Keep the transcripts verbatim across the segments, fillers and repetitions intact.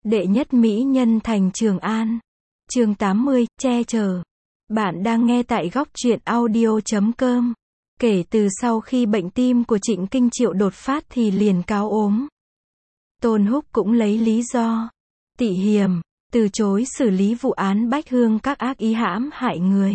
Đệ nhất mỹ nhân thành Trường An. Chương tám mươi, che chở. Bạn đang nghe tại góc truyện audio chấm com. Kể từ sau khi bệnh tim của Trịnh Kinh Triệu đột phát thì liền cáo ốm. Tôn Húc cũng lấy lý do tị hiềm, từ chối xử lý vụ án Bách Hương các ác ý hãm hại người.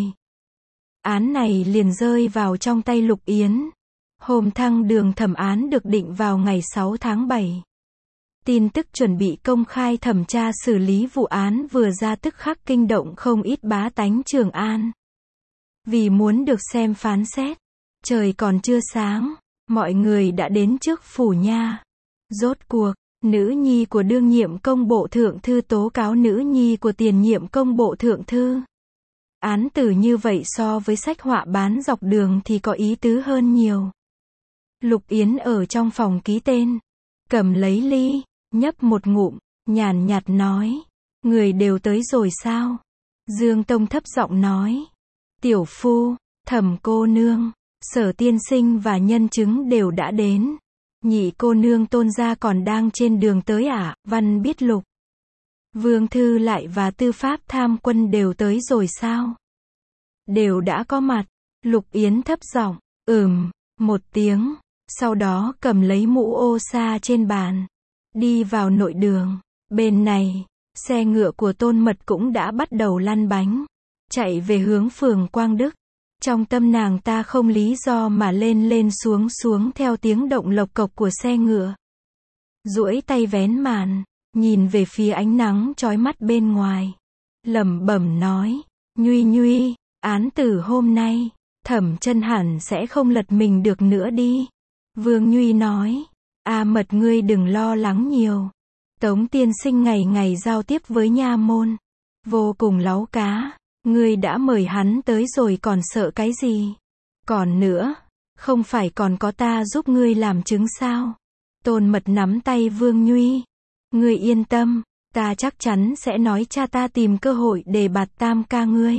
Án này liền rơi vào trong tay Lục Yến. Hôm thăng đường thẩm án được định vào ngày sáu tháng bảy. Tin tức chuẩn bị công khai thẩm tra xử lý vụ án vừa ra tức khắc kinh động không ít bá tánh Trường An. Vì muốn được xem phán xét, trời còn chưa sáng, mọi người đã đến trước phủ nha. Rốt cuộc, nữ nhi của đương nhiệm công bộ thượng thư tố cáo nữ nhi của tiền nhiệm công bộ thượng thư. Án tử như vậy so với sách họa bán dọc đường thì có ý tứ hơn nhiều. Lục Yến ở trong phòng ký tên, cầm lấy ly, nhấp một ngụm, nhàn nhạt nói, người đều tới rồi sao? Dương Tông thấp giọng nói, tiểu phu, Thẩm cô nương, Sở tiên sinh và nhân chứng đều đã đến. Nhị cô nương Tôn gia còn đang trên đường tới à? Văn biết Lục Vương Thư lại và Tư pháp tham quân đều tới rồi sao? Đều đã có mặt. Lục Yến thấp giọng, ừm, một tiếng, sau đó cầm lấy mũ ô sa trên bàn, đi vào nội đường. Bên này, xe ngựa của Tôn Mật cũng đã bắt đầu lăn bánh, chạy về hướng phường Quang Đức. Trong tâm nàng ta không lý do mà lên lên xuống xuống theo tiếng động lộc cộc của xe ngựa. Duỗi tay vén màn, nhìn về phía ánh nắng chói mắt bên ngoài. Lẩm bẩm nói, Nhuy Nhuy, án tử hôm nay, Thẩm chân hẳn sẽ không lật mình được nữa đi. Vương Nhuy nói, A Mật ngươi đừng lo lắng nhiều. Tống tiên sinh ngày ngày giao tiếp với nha môn, vô cùng láu cá. Ngươi đã mời hắn tới rồi còn sợ cái gì? Còn nữa, không phải còn có ta giúp ngươi làm chứng sao? Tôn Mật nắm tay Vương Nhuy. Ngươi yên tâm, ta chắc chắn sẽ nói cha ta tìm cơ hội để bạt tam ca ngươi.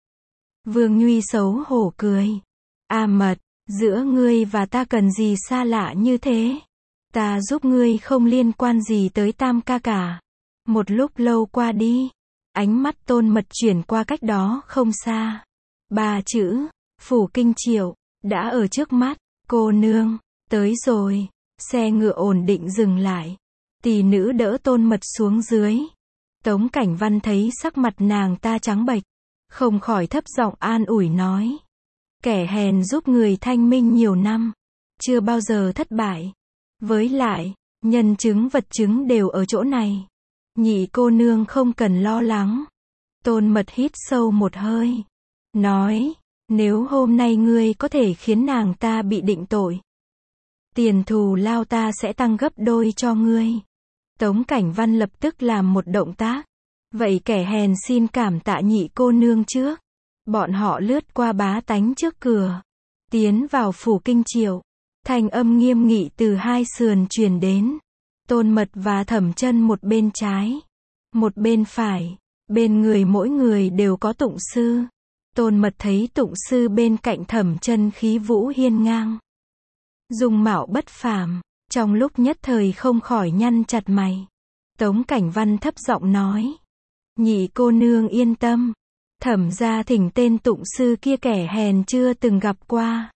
Vương Nhuy xấu hổ cười. A Mật, giữa ngươi và ta cần gì xa lạ như thế? Ta giúp ngươi không liên quan gì tới tam ca cả. Một lúc lâu qua đi, ánh mắt Tôn Mật chuyển qua cách đó không xa. Ba chữ, phủ Kinh Triệu, đã ở trước mắt. Cô nương, tới rồi. Xe ngựa ổn định dừng lại. Tỷ nữ đỡ Tôn Mật xuống dưới. Tống Cảnh Văn thấy sắc mặt nàng ta trắng bệch, không khỏi thấp giọng an ủi nói. Kẻ hèn giúp người thanh minh nhiều năm, chưa bao giờ thất bại. Với lại, nhân chứng vật chứng đều ở chỗ này. Nhị cô nương không cần lo lắng. Tôn Mật hít sâu một hơi, nói, nếu hôm nay ngươi có thể khiến nàng ta bị định tội, tiền thù lao ta sẽ tăng gấp đôi cho ngươi. Tống Cảnh Văn lập tức làm một động tác. Vậy kẻ hèn xin cảm tạ nhị cô nương trước. Bọn họ lướt qua bá tánh trước cửa, tiến vào phủ Kinh Triệu. Thanh âm nghiêm nghị từ hai sườn truyền đến. Tôn Mật và Thẩm chân một bên trái, một bên phải. Bên người mỗi người đều có tụng sư. Tôn Mật thấy tụng sư bên cạnh Thẩm chân khí vũ hiên ngang, dung mạo bất phàm, trong lúc nhất thời không khỏi nhăn chặt mày. Tống Cảnh Văn thấp giọng nói, nhị cô nương yên tâm, Thẩm gia thỉnh tên tụng sư kia kẻ hèn chưa từng gặp qua.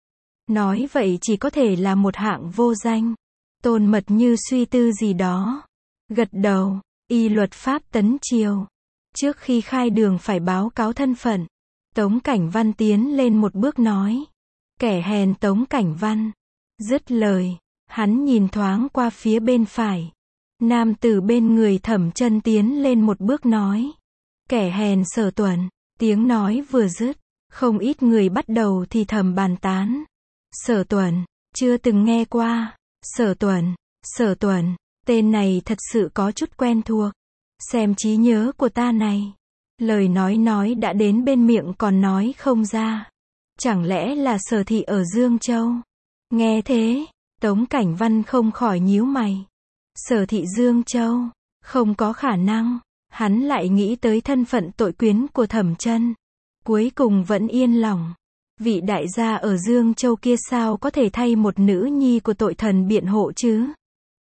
Nói vậy chỉ có thể là một hạng vô danh. Tôn Mật như suy tư gì đó, gật đầu. Y luật pháp tấn triều, trước khi khai đường phải báo cáo thân phận. Tống Cảnh Văn tiến lên một bước nói, kẻ hèn Tống Cảnh Văn. Dứt lời, hắn nhìn thoáng qua phía bên phải. Nam tử bên người Thẩm chân tiến lên một bước nói, kẻ hèn Sở Tuần. Tiếng nói vừa dứt, không ít người bắt đầu thì thầm bàn tán. Sở Tuần, chưa từng nghe qua. Sở Tuần, Sở Tuần, tên này thật sự có chút quen thuộc. Xem trí nhớ của ta này, lời nói nói đã đến bên miệng còn nói không ra. Chẳng lẽ là Sở thị ở Dương Châu? Nghe thế, Tống Cảnh Văn không khỏi nhíu mày. Sở thị Dương Châu, không có khả năng. Hắn lại nghĩ tới thân phận tội quyến của Thẩm chân, cuối cùng vẫn yên lòng. Vị đại gia ở Dương Châu kia sao có thể thay một nữ nhi của tội thần biện hộ chứ?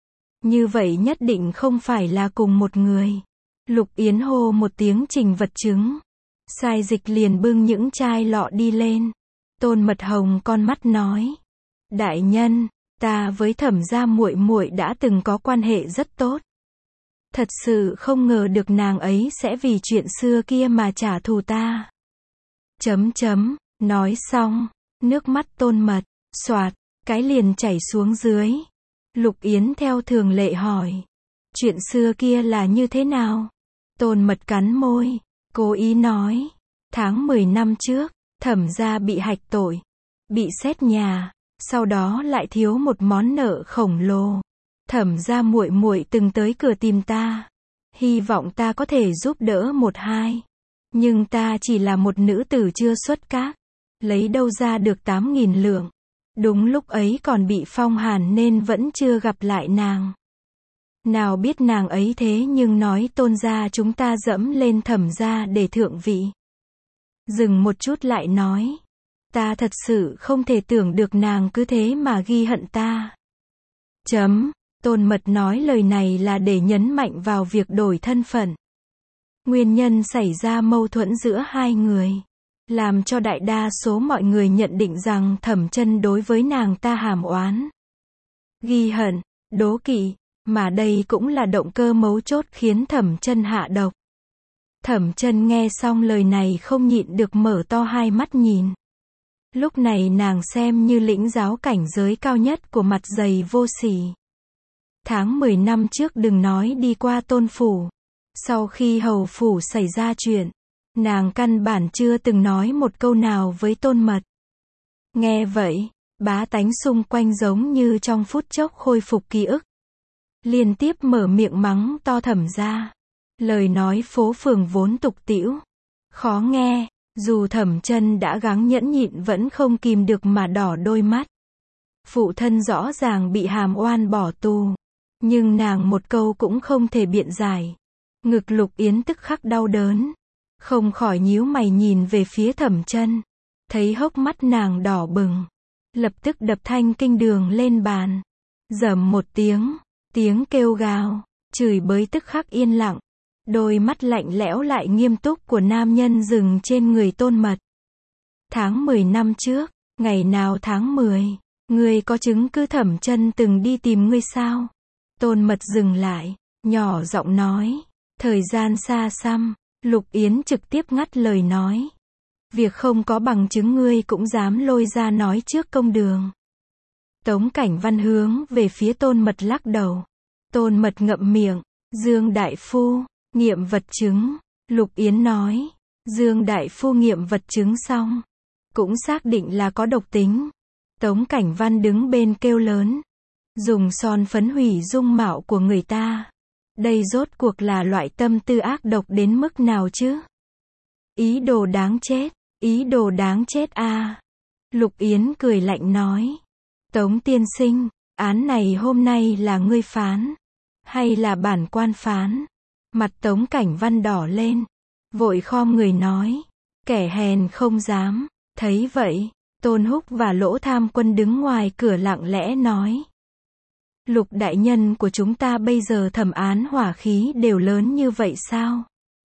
Như vậy nhất định không phải là cùng một người. Lục Yến hô một tiếng trình vật chứng. Sai Dịch liền bưng những chai lọ đi lên. Tôn Mật Hồng con mắt nói. Đại nhân, ta với Thẩm gia muội muội đã từng có quan hệ rất tốt. Thật sự không ngờ được nàng ấy sẽ vì chuyện xưa kia mà trả thù ta. Chấm chấm, nói xong, nước mắt Tôn Mật, xoạt, cái liền chảy xuống dưới. Lục Yến theo thường lệ hỏi. Chuyện xưa kia là như thế nào? Tôn Mật cắn môi, cố ý nói. Tháng mười năm trước, Thẩm gia bị hạch tội, bị xét nhà, sau đó lại thiếu một món nợ khổng lồ. Thẩm gia muội muội từng tới cửa tìm ta, hy vọng ta có thể giúp đỡ một hai. Nhưng ta chỉ là một nữ tử chưa xuất các, lấy đâu ra được tám nghìn lượng. Đúng lúc ấy còn bị phong hàn nên vẫn chưa gặp lại nàng. Nào biết nàng ấy thế nhưng nói Tôn gia chúng ta dẫm lên Thẩm gia để thượng vị. Dừng một chút lại nói. Ta thật sự không thể tưởng được nàng cứ thế mà ghi hận ta. Chấm, Tôn Mật nói lời này là để nhấn mạnh vào việc đổi thân phận. Nguyên nhân xảy ra mâu thuẫn giữa hai người, làm cho đại đa số mọi người nhận định rằng Thẩm Chân đối với nàng ta hàm oán, ghi hận, đố kỵ, mà đây cũng là động cơ mấu chốt khiến Thẩm Chân hạ độc. Thẩm Chân nghe xong lời này không nhịn được mở to hai mắt nhìn. Lúc này nàng xem như lĩnh giáo cảnh giới cao nhất của mặt dày vô sỉ. Tháng mười năm trước đừng nói đi qua Tôn phủ. Sau khi hầu phủ xảy ra chuyện, nàng căn bản chưa từng nói một câu nào với Tôn Mật. Nghe vậy, bá tánh xung quanh giống như trong phút chốc khôi phục ký ức. Liên tiếp mở miệng mắng to Thẩm gia. Lời nói phố phường vốn tục tĩu, khó nghe, dù Thẩm Chân đã gắng nhẫn nhịn vẫn không kìm được mà đỏ đôi mắt. Phụ thân rõ ràng bị hàm oan bỏ tù, nhưng nàng một câu cũng không thể biện giải. Ngực Lục Yến tức khắc đau đớn, không khỏi nhíu mày nhìn về phía Thẩm Chân, thấy hốc mắt nàng đỏ bừng, lập tức đập thanh kinh đường lên bàn. Rầm một tiếng, tiếng kêu gào, chửi bới tức khắc yên lặng. Đôi mắt lạnh lẽo lại nghiêm túc của nam nhân dừng trên người Tôn Mật. Tháng mười năm trước, ngày nào tháng mười, ngươi có chứng cứ Thẩm Chân từng đi tìm ngươi sao? Tôn Mật dừng lại, nhỏ giọng nói. Thời gian xa xăm, Lục Yến trực tiếp ngắt lời nói. Việc không có bằng chứng ngươi cũng dám lôi ra nói trước công đường. Tống Cảnh Văn hướng về phía Tôn Mật lắc đầu. Tôn Mật ngậm miệng. Dương đại phu, nghiệm vật chứng. Lục Yến nói. Dương đại phu nghiệm vật chứng xong, cũng xác định là có độc tính. Tống Cảnh Văn đứng bên kêu lớn. Dùng son phấn hủy dung mạo của người ta. Đây rốt cuộc là loại tâm tư ác độc đến mức nào chứ? Ý đồ đáng chết, ý đồ đáng chết a. À. Lục Yến cười lạnh nói. Tống tiên sinh, án này hôm nay là ngươi phán, hay là bản quan phán? Mặt Tống Cảnh Văn đỏ lên, vội khom người nói. Kẻ hèn không dám. Thấy vậy, Tôn Húc và Lỗ Tham Quân đứng ngoài cửa lặng lẽ nói. Lục đại nhân của chúng ta bây giờ thẩm án hỏa khí đều lớn như vậy sao?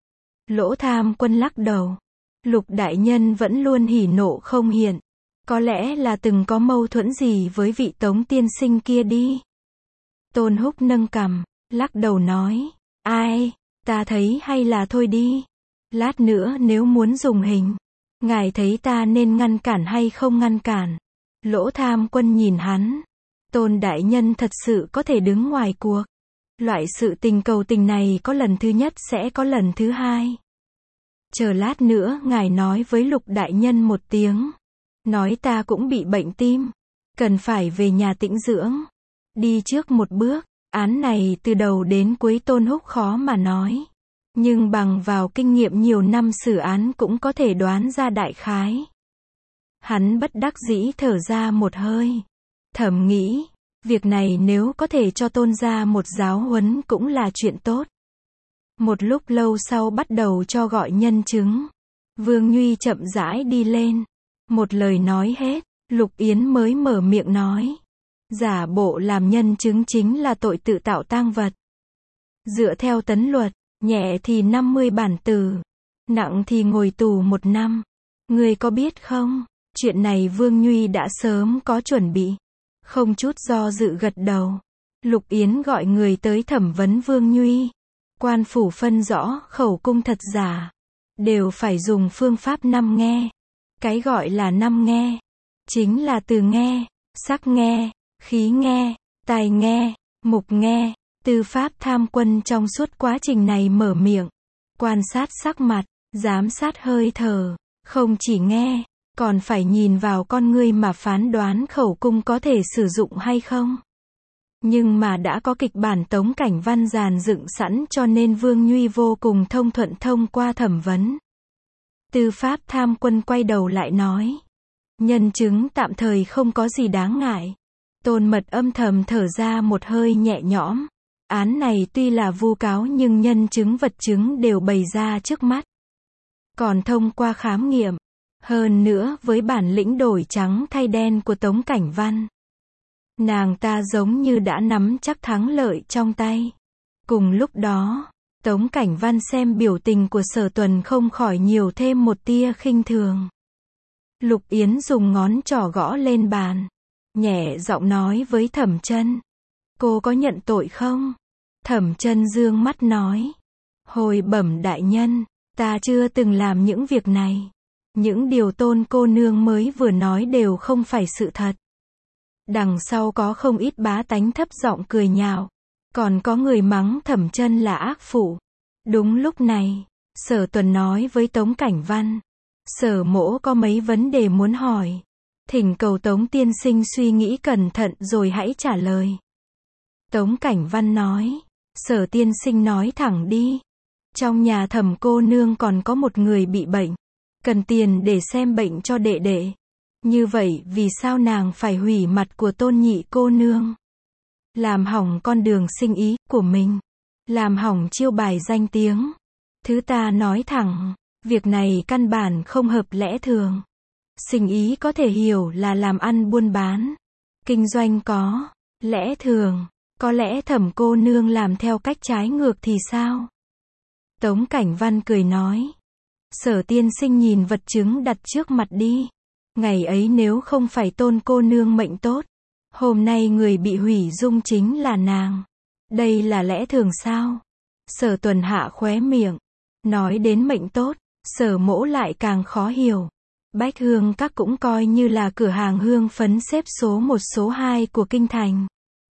Lỗ Tham Quân lắc đầu. Lục đại nhân vẫn luôn hỉ nộ không hiện. Có lẽ là từng có mâu thuẫn gì với vị Tống tiên sinh kia đi. Tôn Húc nâng cằm, lắc đầu nói. Ai, ta thấy hay là thôi đi. Lát nữa nếu muốn dùng hình, ngài thấy ta nên ngăn cản hay không ngăn cản? Lỗ Tham Quân nhìn hắn. Tôn đại nhân thật sự có thể đứng ngoài cuộc. Loại sự tình cầu tình này có lần thứ nhất sẽ có lần thứ hai. Chờ lát nữa ngài nói với Lục đại nhân một tiếng. Nói ta cũng bị bệnh tim, cần phải về nhà tĩnh dưỡng. Đi trước một bước, án này từ đầu đến cuối Tôn Húc khó mà nói. Nhưng bằng vào kinh nghiệm nhiều năm xử án cũng có thể đoán ra đại khái. Hắn bất đắc dĩ thở ra một hơi. Thầm nghĩ, việc này nếu có thể cho Tôn gia một giáo huấn cũng là chuyện tốt. Một lúc lâu sau bắt đầu cho gọi nhân chứng. Vương Nhuy chậm rãi đi lên. Một lời nói hết, Lục Yến mới mở miệng nói. Giả bộ làm nhân chứng chính là tội tự tạo tang vật. Dựa theo tấn luật, nhẹ thì năm mươi bản tử, nặng thì ngồi tù một năm. Ngươi có biết không, chuyện này Vương Nhuy đã sớm có chuẩn bị. Không chút do dự gật đầu. Lục Yến gọi người tới thẩm vấn Vương Nhuy. Quan phủ phân rõ khẩu cung thật giả, đều phải dùng phương pháp năm nghe. Cái gọi là năm nghe, chính là từ nghe, sắc nghe, khí nghe, tai nghe, mục nghe. Tư pháp tham quân trong suốt quá trình này mở miệng, quan sát sắc mặt, giám sát hơi thở, không chỉ nghe, còn phải nhìn vào con ngươi mà phán đoán khẩu cung có thể sử dụng hay không. Nhưng mà đã có kịch bản Tống Cảnh Văn dàn dựng sẵn cho nên Vương Nhuy vô cùng thông thuận thông qua thẩm vấn. Tư pháp tham quân quay đầu lại nói. Nhân chứng tạm thời không có gì đáng ngại. Tôn Mật âm thầm thở ra một hơi nhẹ nhõm. Án này tuy là vu cáo nhưng nhân chứng vật chứng đều bày ra trước mắt. Còn thông qua khám nghiệm. Hơn nữa với bản lĩnh đổi trắng thay đen của Tống Cảnh Văn, nàng ta giống như đã nắm chắc thắng lợi trong tay. Cùng lúc đó, Tống Cảnh Văn xem biểu tình của Sở Tuần không khỏi nhiều thêm một tia khinh thường. Lục Yến dùng ngón trỏ gõ lên bàn, nhẹ giọng nói với Thẩm Chân. Cô có nhận tội không? Thẩm Chân dương mắt nói. Hồi bẩm đại nhân, ta chưa từng làm những việc này. Những điều Tôn cô nương mới vừa nói đều không phải sự thật. Đằng sau có không ít bá tánh thấp giọng cười nhạo. Còn có người mắng Thẩm Chân là ác phụ. Đúng lúc này, Sở Tuần nói với Tống Cảnh Văn. Sở mỗ có mấy vấn đề muốn hỏi. Thỉnh cầu Tống tiên sinh suy nghĩ cẩn thận rồi hãy trả lời. Tống Cảnh Văn nói. Sở tiên sinh nói thẳng đi. Trong nhà Thẩm cô nương còn có một người bị bệnh. Cần tiền để xem bệnh cho đệ đệ. Như vậy vì sao nàng phải hủy mặt của Tôn nhị cô nương? Làm hỏng con đường sinh ý của mình. Làm hỏng chiêu bài danh tiếng. Thứ ta nói thẳng, việc này căn bản không hợp lẽ thường. Sinh ý có thể hiểu là làm ăn buôn bán. Kinh doanh có lẽ thường. Có lẽ Thẩm cô nương làm theo cách trái ngược thì sao? Tống Cảnh Văn cười nói. Sở tiên sinh nhìn vật chứng đặt trước mặt đi. Ngày ấy nếu không phải Tôn cô nương mệnh tốt, hôm nay người bị hủy dung chính là nàng. Đây là lẽ thường sao? Sở Tuần hạ khóe miệng. Nói đến mệnh tốt, Sở mỗ lại càng khó hiểu. Bách Hương Các cũng coi như là cửa hàng hương phấn xếp số một số hai của kinh thành.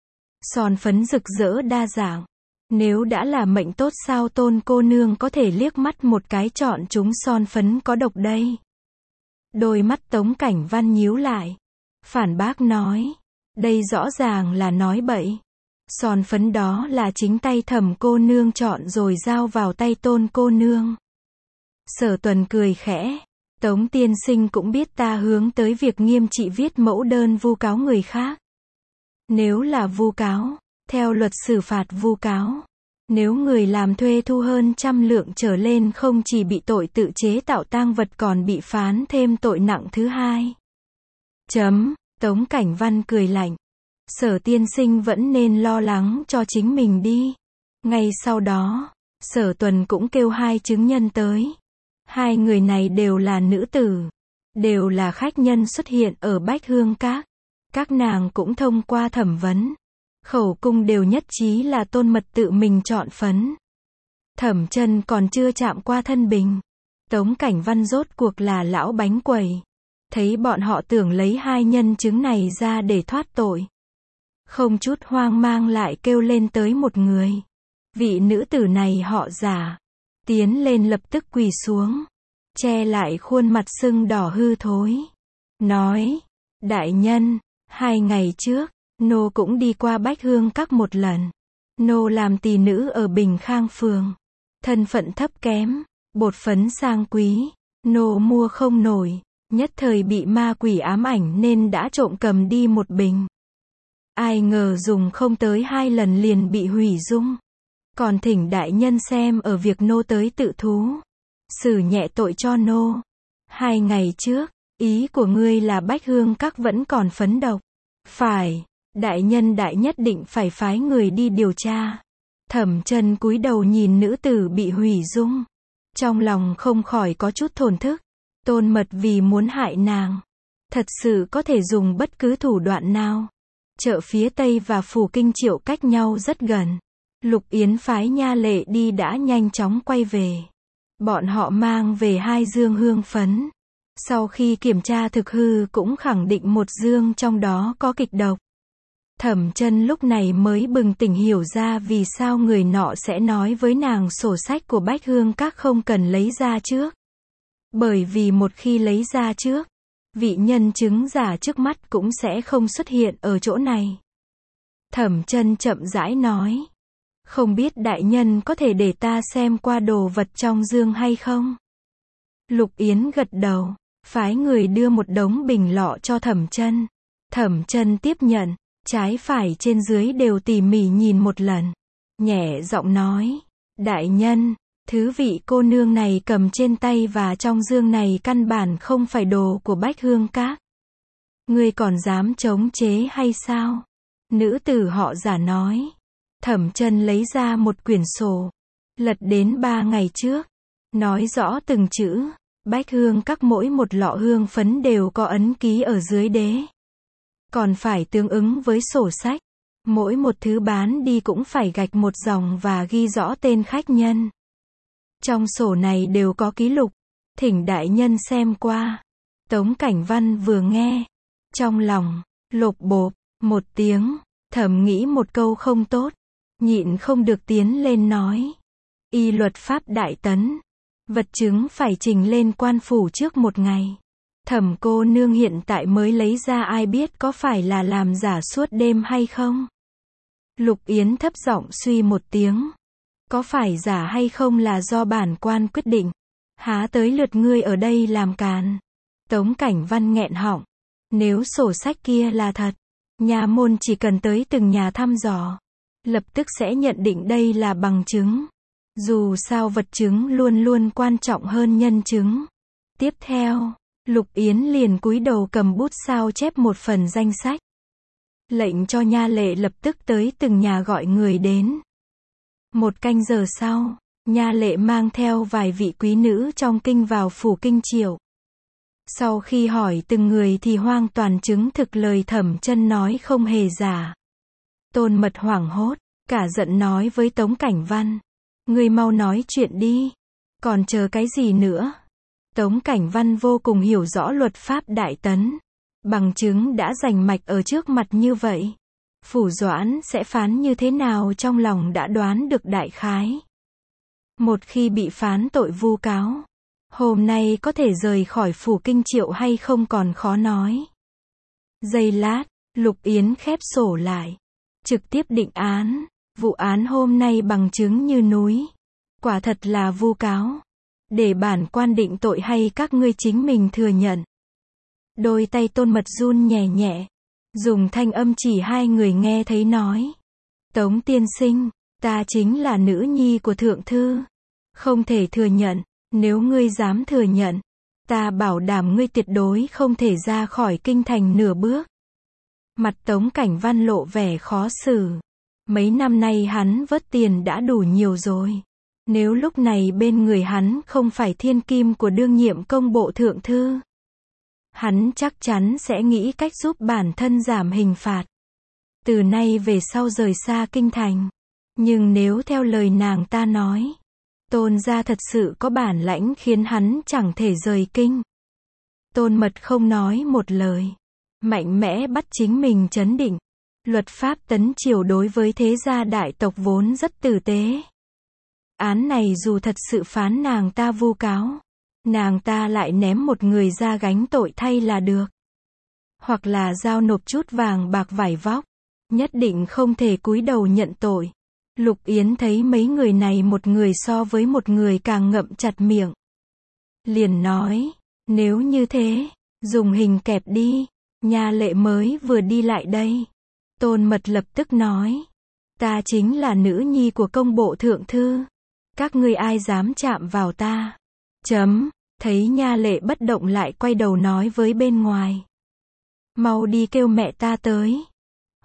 Son phấn rực rỡ đa dạng. Nếu đã là mệnh tốt sao Tôn cô nương có thể liếc mắt một cái chọn chúng son phấn có độc đây? Đôi mắt Tống Cảnh Văn nhíu lại. Phản bác nói. Đây rõ ràng là nói bậy. Son phấn đó là chính tay Thẩm cô nương chọn rồi giao vào tay Tôn cô nương. Sở Tuần cười khẽ. Tống tiên sinh cũng biết ta hướng tới việc nghiêm trị viết mẫu đơn vu cáo người khác. Nếu là vu cáo, theo luật xử phạt vu cáo, nếu người làm thuê thu hơn trăm lượng trở lên không chỉ bị tội tự chế tạo tang vật còn bị phán thêm tội nặng thứ hai. Chấm, Tống Cảnh Văn cười lạnh. Sở tiên sinh vẫn nên lo lắng cho chính mình đi. Ngay sau đó, Sở Tuần cũng kêu hai chứng nhân tới. Hai người này đều là nữ tử, đều là khách nhân xuất hiện ở Bách Hương Các. Các nàng cũng thông qua thẩm vấn. Khẩu cung đều nhất trí là Tôn Mật tự mình chọn phấn. Thẩm Chân còn chưa chạm qua thân bình. Tống Cảnh Văn rốt cuộc là lão bánh quẩy. Thấy bọn họ tưởng lấy hai nhân chứng này ra để thoát tội. Không chút hoang mang lại kêu lên tới một người. Vị nữ tử này họ Giả. Tiến lên lập tức quỳ xuống. Che lại khuôn mặt sưng đỏ hư thối. Nói. Đại nhân, hai ngày trước, nô cũng đi qua Bách Hương Các một lần. Nô làm tỳ nữ ở Bình Khang Phường. Thân phận thấp kém, bột phấn sang quý. Nô mua không nổi. Nhất thời bị ma quỷ ám ảnh nên đã trộm cầm đi một bình. Ai ngờ dùng không tới hai lần liền bị hủy dung. Còn thỉnh đại nhân xem ở việc nô tới tự thú. Xử nhẹ tội cho nô. Hai ngày trước, ý của ngươi là Bách Hương Các vẫn còn phấn độc. Phải, Đại nhân đại nhất định phải phái người đi điều tra. Thẩm Chân cúi đầu nhìn nữ tử bị hủy dung. Trong lòng không khỏi có chút thổn thức. Tôn Mật vì muốn hại nàng. Thật sự có thể dùng bất cứ thủ đoạn nào. Chợ phía Tây và Phủ Kinh Triệu cách nhau rất gần. Lục Yến phái Nha Lệ đi đã nhanh chóng quay về. Bọn họ mang về hai dương hương phấn. Sau khi kiểm tra thực hư cũng khẳng định một dương trong đó có kịch độc. Thẩm Chân lúc này mới bừng tỉnh hiểu ra vì sao người nọ sẽ nói với nàng sổ sách của Bách Hương Các không cần lấy ra trước. Bởi vì một khi lấy ra trước, vị nhân chứng giả trước mắt cũng sẽ không xuất hiện ở chỗ này. Thẩm Chân chậm rãi nói. Không biết đại nhân có thể để ta xem qua đồ vật trong dương hay không? Lục Yến gật đầu, phái người đưa một đống bình lọ cho Thẩm Chân. Thẩm Chân tiếp nhận, trái phải trên dưới đều tỉ mỉ nhìn một lần. Nhẹ giọng nói, đại nhân, thứ vị cô nương này cầm trên tay và trong dương này căn bản không phải đồ của Bách Hương Các. Ngươi còn dám chống chế hay sao? Nữ tử họ Giả nói. Thẩm Chân lấy ra một quyển sổ, lật đến ba ngày trước, nói rõ từng chữ. Bách Hương Các mỗi một lọ hương phấn đều có ấn ký ở dưới đế. Còn phải tương ứng với sổ sách. Mỗi một thứ bán đi cũng phải gạch một dòng và ghi rõ tên khách nhân. Trong sổ này đều có ký lục. Thỉnh đại nhân xem qua. Tống Cảnh Văn vừa nghe. Trong lòng, lột bộp, một tiếng, thầm nghĩ một câu không tốt. Nhịn không được tiến lên nói. Y luật pháp đại tấn. Vật chứng phải trình lên quan phủ trước một ngày. Thẩm cô nương hiện tại mới lấy ra ai biết có phải là làm giả suốt đêm hay không? Lục Yến thấp giọng suy một tiếng. Có phải giả hay không là do bản quan quyết định. Há tới lượt ngươi ở đây làm càn. Tống Cảnh Văn nghẹn họng. Nếu sổ sách kia là thật, nhà môn chỉ cần tới từng nhà thăm dò, lập tức sẽ nhận định đây là bằng chứng. Dù sao vật chứng luôn luôn quan trọng hơn nhân chứng. Tiếp theo, Lục Yến liền cúi đầu cầm bút sao chép một phần danh sách. Lệnh cho Nha Lệ lập tức tới từng nhà gọi người đến. Một canh giờ sau, Nha Lệ mang theo vài vị quý nữ trong kinh vào Phủ Kinh Triệu. Sau khi hỏi từng người thì hoàn toàn chứng thực lời Thẩm Chân nói không hề giả. Tôn Mật hoảng hốt, cả giận nói với Tống Cảnh Văn. Ngươi mau nói chuyện đi. Còn chờ cái gì nữa? Tống Cảnh Văn vô cùng hiểu rõ luật pháp đại tấn. Bằng chứng đã rành mạch ở trước mặt như vậy. Phủ Doãn sẽ phán như thế nào trong lòng đã đoán được đại khái. Một khi bị phán tội vu cáo, hôm nay có thể rời khỏi Phủ Kinh Triệu hay không còn khó nói. Giây lát, Lục Yến khép sổ lại. Trực tiếp định án. Vụ án hôm nay bằng chứng như núi. Quả thật là vu cáo. Để bản quan định tội hay các ngươi chính mình thừa nhận. Đôi tay Tôn Mật run nhẹ nhẹ. Dùng thanh âm chỉ hai người nghe thấy nói. Tống tiên sinh, ta chính là nữ nhi của thượng thư. Không thể thừa nhận. Nếu ngươi dám thừa nhận, ta bảo đảm ngươi tuyệt đối không thể ra khỏi kinh thành nửa bước. Mặt Tống Cảnh Văn lộ vẻ khó xử. Mấy năm nay hắn vớt tiền đã đủ nhiều rồi. Nếu lúc này bên người hắn không phải thiên kim của đương nhiệm công bộ thượng thư, hắn chắc chắn sẽ nghĩ cách giúp bản thân giảm hình phạt. Từ nay về sau rời xa kinh thành. Nhưng nếu theo lời nàng ta nói, Tôn gia thật sự có bản lãnh khiến hắn chẳng thể rời kinh. Tôn Mật không nói một lời. Mạnh mẽ bắt chính mình trấn định. Luật pháp tấn triều đối với thế gia đại tộc vốn rất tử tế. Án này dù thật sự phán nàng ta vu cáo, nàng ta lại ném một người ra gánh tội thay là được. Hoặc là giao nộp chút vàng bạc vải vóc. Nhất định không thể cúi đầu nhận tội. Lục Yến thấy mấy người này một người so với một người càng ngậm chặt miệng. Liền nói, nếu như thế, dùng hình kẹp đi. Nha Lệ mới vừa đi lại đây. Tôn Mật lập tức nói, ta chính là nữ nhi của công bộ thượng thư. Các ngươi ai dám chạm vào ta? Chấm, thấy Nha Lệ bất động lại quay đầu nói với bên ngoài. Mau đi kêu mẹ ta tới.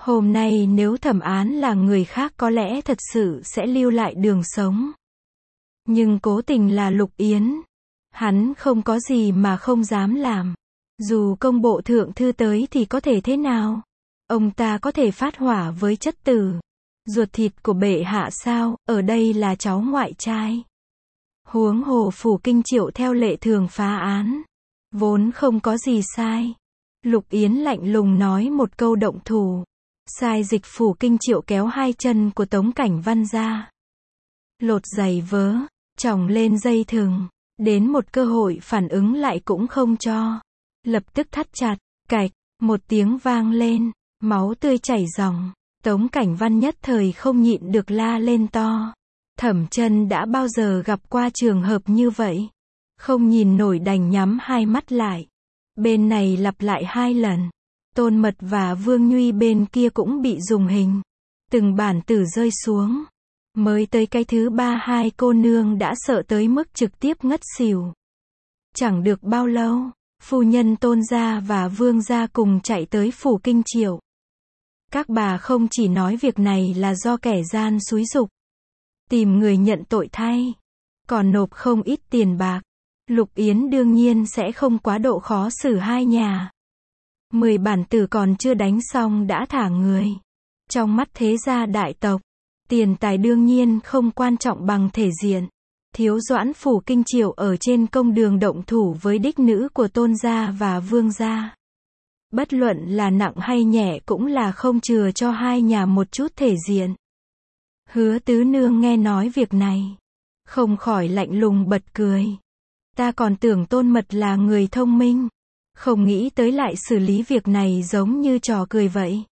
Hôm nay nếu Thẩm Án là người khác có lẽ thật sự sẽ lưu lại đường sống. Nhưng cố tình là Lục Yến. Hắn không có gì mà không dám làm. Dù công bộ thượng thư tới thì có thể thế nào? Ông ta có thể phát hỏa với chất tử. Ruột thịt của bệ hạ sao, ở đây là cháu ngoại trai. Huống hồ Phủ Kinh Triệu theo lệ thường phá án. Vốn không có gì sai. Lục Yến lạnh lùng nói một câu động thủ. Sai dịch Phủ Kinh Triệu kéo hai chân của Tống Cảnh Văn ra. Lột giày vớ, chỏng lên dây thừng. Đến một cơ hội phản ứng lại cũng không cho. Lập tức thắt chặt, cạch, một tiếng vang lên, máu tươi chảy ròng. Tống Cảnh Văn nhất thời không nhịn được la lên to. Thẩm Chân đã bao giờ gặp qua trường hợp như vậy. Không nhìn nổi đành nhắm hai mắt lại. Bên này lặp lại hai lần. Tôn Mật và Vương Nhuy bên kia cũng bị dùng hình. Từng bản tử rơi xuống. Mới tới cái thứ ba hai cô nương đã sợ tới mức trực tiếp ngất xỉu. Chẳng được bao lâu, phu nhân Tôn gia và Vương gia cùng chạy tới Phủ Kinh Triệu. Các bà không chỉ nói việc này là do kẻ gian xúi giục, tìm người nhận tội thay, còn nộp không ít tiền bạc. Lục Yến đương nhiên sẽ không quá độ khó xử hai nhà. Mười bản tử còn chưa đánh xong đã thả người. Trong mắt thế gia đại tộc, tiền tài đương nhiên không quan trọng bằng thể diện. Thiếu Doãn Phủ Kinh Triệu ở trên công đường động thủ với đích nữ của Tôn gia và Vương gia. Bất luận là nặng hay nhẹ cũng là không chừa cho hai nhà một chút thể diện. Hứa tứ nương nghe nói việc này, không khỏi lạnh lùng bật cười. Ta còn tưởng Tôn Mật là người thông minh, không nghĩ tới lại xử lý việc này giống như trò cười vậy.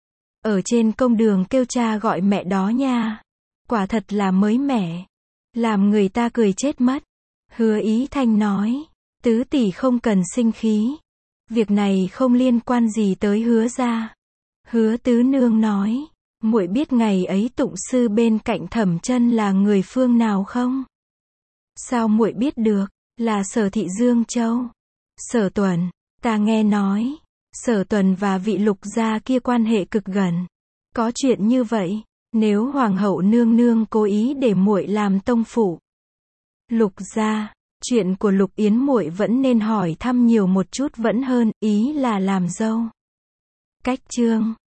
Ở trên công đường kêu cha gọi mẹ đó nha. Quả thật là mới mẻ. Làm người ta cười chết mất. Hứa Ý Thanh nói, tứ tỷ không cần sinh khí. Việc này không liên quan gì tới Hứa gia. Hứa tứ nương nói, muội biết ngày ấy tụng sư bên cạnh Thẩm Chân là người phương nào không? Sao muội biết được? Là Sở thị Dương Châu. Sở Tuần, ta nghe nói, Sở Tuần và vị Lục gia kia quan hệ cực gần. Có chuyện như vậy, nếu hoàng hậu nương nương cố ý để muội làm tông phụ Lục gia, chuyện của Lục Yến muội vẫn nên hỏi thăm nhiều một chút vẫn hơn, ý là làm dâu. Cách chương